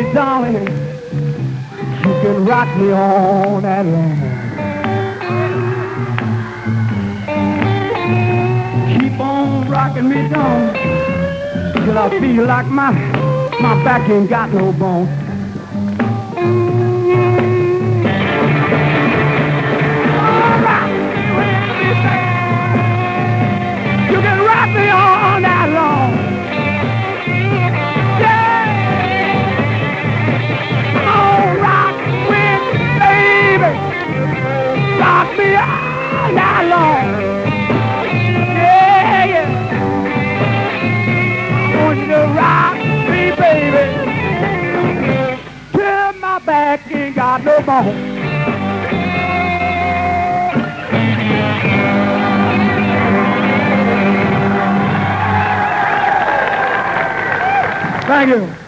darling, you can rock me all night long. Keep on rocking me down till I feel like my back ain't got no bone. You can rock me all night long. Rock me all night long. Yeah, yeah. I want you to rock me, baby, till my back ain't got no bone. Thank you.